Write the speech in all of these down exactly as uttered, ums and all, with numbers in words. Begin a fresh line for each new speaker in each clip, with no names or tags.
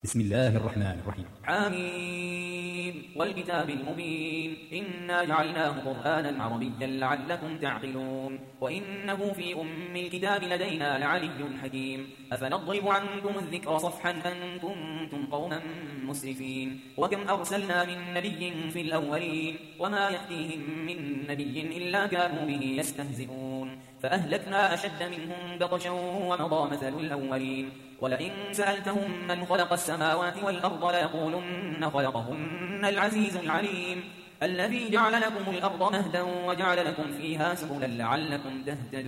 بسم الله الرحمن الرحيم.
حميم والكتاب المبين إنا جعلناه قرآنا عربيا لعلكم تعقلون وإنه في أم الكتاب لدينا لعلي حكيم أفنضرب عنكم الذكر صفحا أن كنتم قوما مسرفين وكم أرسلنا من نبي في الأولين وما يأتيهم من نبي إلا كانوا به يستهزئون فأهلكنا أشد منهم بطشا ومضى مثل الأولين ولئن سألتهم من خلق السماوات والأرض ليقولن خلقهن العزيز العليم الذي جعل لكم الأرض مهدا وجعل لكم فيها سبلا لعلكم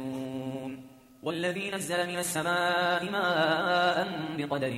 تهتدون والذي نزل من السماء ماء بقدر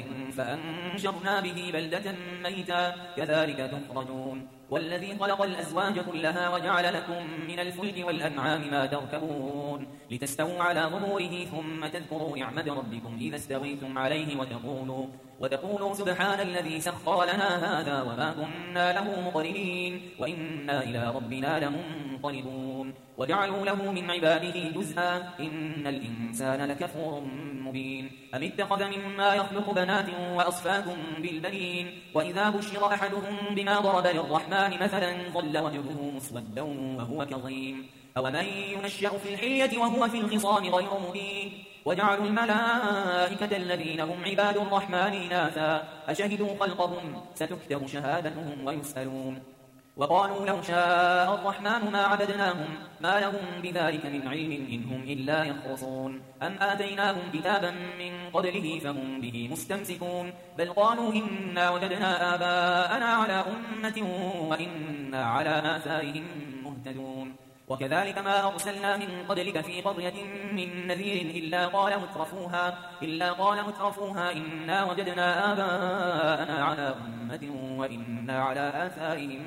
فأنشرنا به بلدة ميتا كذلك تخرجون والذي خلق الأزواج كلها وجعل لكم من الفلك والأنعام ما تركبون لتستووا على ظهوره ثم تذكروا نعمة ربكم إذا استويتم عليه وتقولوا, وتقولوا سبحان الذي سخر لنا هذا وما كنا له مقرنين وإنا إلى ربنا لمنقلبون وجعلوا له من عباده جزءا إن الإنسان لكفور مبين أم اتخذ مما يخلق بنات وأصفاكم بالبنين وإذا بشر أحدهم بما ضرب للرحمن مثلا ظل وجهه مسودا وهو كظيم أومن ينشأ في الحلية وهو في الخصام غير مبين وجعلوا الملائكة الذين هم عباد الرحمن إناثا أشهدوا خلقهم ستكتب شهادتهم ويسألون وقالوا لو شاء الرحمن ما عبدناهم ما لهم بذلك من علم إن هم إلا يخرصون أم آتيناهم كتابا من قبله فهم به مستمسكون بل قالوا إنا وجدنا آباءنا على أمة وإنا على آثارهم مهتدون وكذلك ما أرسلنا من قبلك في قرية من نذير إلا قال مترفوها, إلا قال مترفوها إنا وجدنا آباءنا على أمة وإنا على آثارهم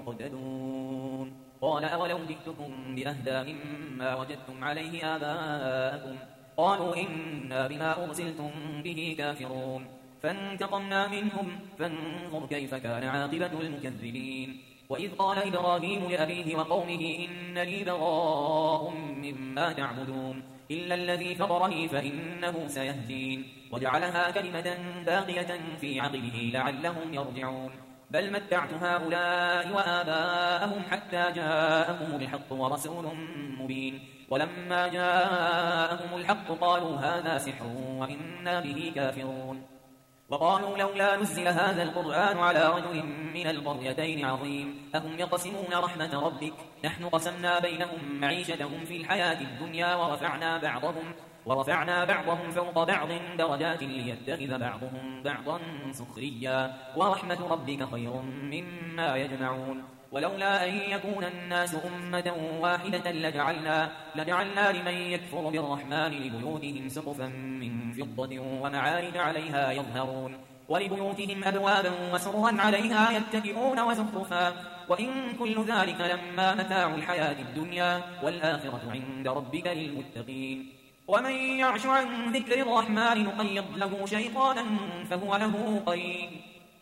مقتدون قال أولو جئتكم بأهدى مما وجدتم عليه آباءكم قالوا إنا بما أرسلتم به كافرون فانتقمنا منهم فانظر كيف كان عاقبة المكذبين وإذ قال إبراهيم لأبيه وقومه إنني براء مما تعبدون إلا الذي فطرني فإنه سيهدين وجعلها كلمة باقية في عقبه لعلهم يرجعون بل متعت هؤلاء وآباءهم حتى جاءهم الحق ورسول مبين ولما جاءهم الحق قالوا هذا سحر وإنا به كافرون وقالوا لولا نزل هذا القرآن على رجل من القريتين عظيم أهم يقسمون رحمة ربك نحن قسمنا بينهم معيشتهم في الحياة الدنيا ورفعنا بعضهم ورفعنا بعضهم فوق بعض درجات ليتخذ بعضهم بعضا سخريا ورحمة ربك خير مما يجمعون ولولا أن يكون الناس أمة واحدة لجعلنا, لجعلنا لمن يكفر بالرحمن لبيوتهم سقفا من فضة ومعارج عليها يظهرون ولبيوتهم أبوابا وسرا عليها يتكئون وزخرفا وإن كل ذلك لما متاع الحياة الدنيا والآخرة عند ربك للمتقين ومن يعش عن ذكر الرحمن نقيض له شيطانا فهو له قرين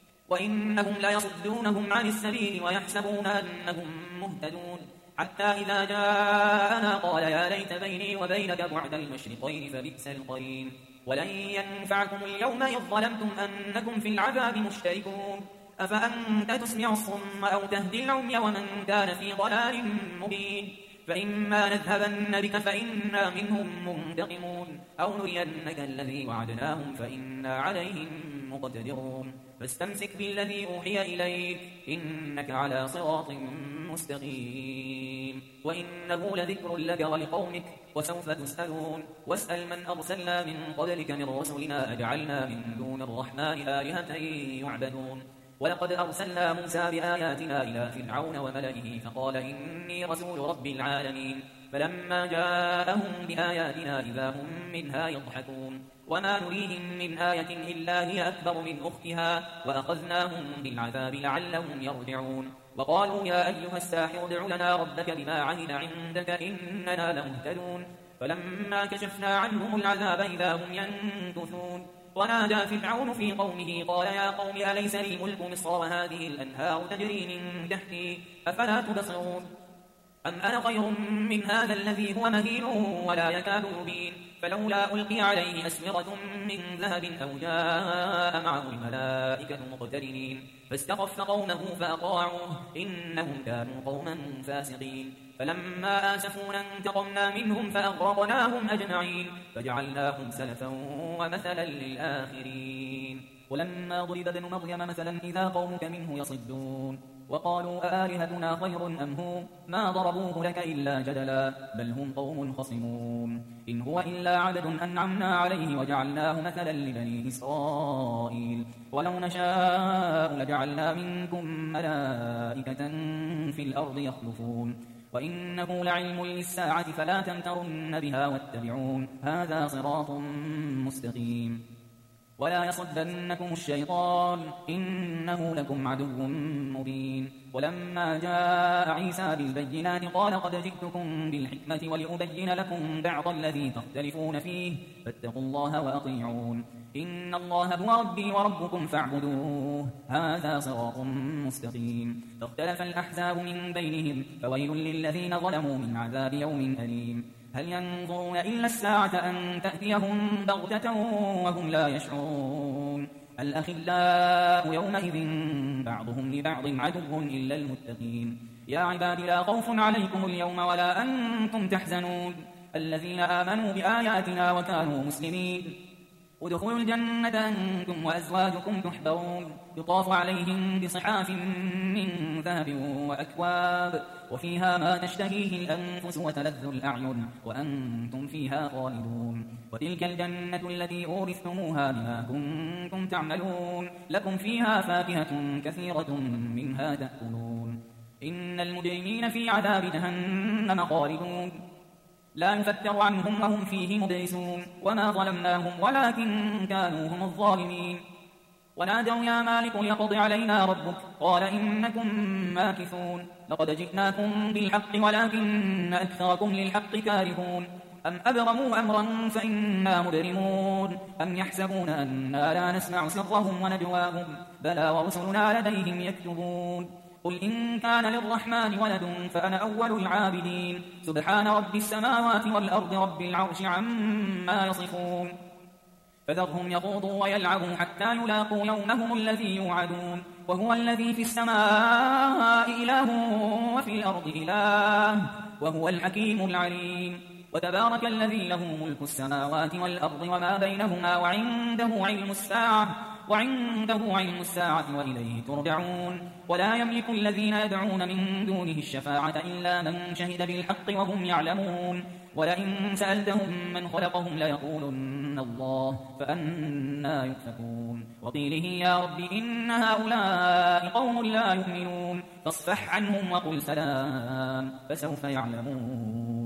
وإنهم ليصدونهم عن السبيل ويحسبون أنهم مهتدون حتى إذا جاءنا قال يا ليت بيني وبينك بعد المشرقين فبئس القرين ولن ينفعكم اليوم إذ ظلمتم أنكم في العذاب مشتركون أفأنت تسمع الصم أو تهدي العمي ومن كان في ضلال مبين فإما نذهبن بك فإنا منهم منتقمون أو نرينك الذي وعدناهم فإنا عليهم مقتدرون فاستمسك بالذي أوحي إليك إنك على صراط مستقيم وإنه لذكر لك ولقومك وسوف تسألون واسأل من أرسلنا من قبلك من رسلنا أجعلنا من دون الرحمن آلهة يعبدون ولقد أرسلنا موسى بآياتنا إلى فرعون وملئه فقال إني رسول رب العالمين فلما جاءهم بآياتنا إذا هم منها يضحكون وما نريهم من آية إلا هي أكبر من أختها وأخذناهم بالعذاب لعلهم يرجعون وقالوا يا أيها الساحر ادع لنا ربك بما عهد عندك إننا لمهتدون فلما كشفنا عنهم العذاب إذا هم ينكثون ونادى فرعون في قومه قال يا قوم أليس لي ملك مصر وهذه الأنهار تجري من تحتي أفلا تبصرون أم أنا خير من هذا الذي هو مهين ولا يكاد يبين فلولا ألقي عليه أسورة من ذهب أو جاء معه الملائكة مقترنين فاستخف قومه فأطاعوه إنهم كانوا قوما فاسقين فلما آسفونا انتقمنا منهم فأغرقناهم أجمعين فجعلناهم سلفا ومثلا للآخرين ولما ضرب ابن مريم مثلا إذا قومك منه يصدون وقالوا أآلهتنا خير أم هو ما ضربوه لك إلا جدلا بل هم قوم خصمون إن هو إلا عبد أنعمنا عليه وجعلناه مثلا لبني إسرائيل ولو نشاء لجعلنا منكم ملائكة في الأرض يخلفون وإنه لعلم للساعة فلا تمترن بها واتبعون هذا صراط مستقيم ولا يصدنكم الشيطان إنه لكم عدو مبين ولما جاء عيسى بالبينات قال قد جئتكم بالحكمة ولأبين لكم بعض الذي تختلفون فيه فاتقوا الله وأطيعون إن الله هو ربي وربكم فاعبدوه هذا صراط مستقيم فاختلف الأحزاب من بينهم فويل للذين ظلموا من عذاب يوم أليم هل ينظرون إلا الساعة أن تأتيهم بغتة وهم لا يشعرون الأخلاء يومئذ بعضهم لبعض عدو إلا المتقين يا عباد لا خوف عليكم اليوم ولا أنتم تحزنون الذين آمنوا بآياتنا وكانوا مسلمين ادخلوا الجنة أنتم وأزواجكم تحبرون يطاف عليهم بصحاف من ذهب وأكواب وفيها ما تشتهيه الأنفس وتلذ الأعين وأنتم فيها خالدون وتلك الجنة التي أورثتموها بما كنتم تعملون لكم فيها فاكهة كثيرة منها تأكلون إن المجرمين في عذاب جهنم خالدون لا يفتر عنهم وهم فيه مبلسون وما ظلمناهم ولكن كانوا هم الظالمين ونادوا يا مالك ليقض علينا ربك قال إنكم ماكثون لقد جئناكم بالحق ولكن أكثركم للحق كارهون أم أبرموا أمرا فإنا مبرمون أم يحسبون أننا لا نسمع سرهم ونجواهم بلى ورسلنا لديهم يكتبون قل إن كان للرحمن ولد فأنا أول العابدين سبحان رب السماوات والأرض رب العرش عما يصفون فذرهم يخوضوا ويلعبوا حتى يلاقوا يومهم الذي يوعدون وهو الذي في السماء إله وفي الأرض إله وهو الحكيم العليم وتبارك الذي له ملك السماوات والأرض وما بينهما وعنده علم الساعة وعنده علم الساعة وإليه ترجعون ولا يملك الذين يدعون من دونه الشفاعة إلا من شهد بالحق وهم يعلمون ولئن سألتهم من خلقهم ليقولن الله فأنا يؤفكون وقيله يا رب إن هؤلاء قوم لا يؤمنون فاصفح عنهم وقل سلام فسوف يعلمون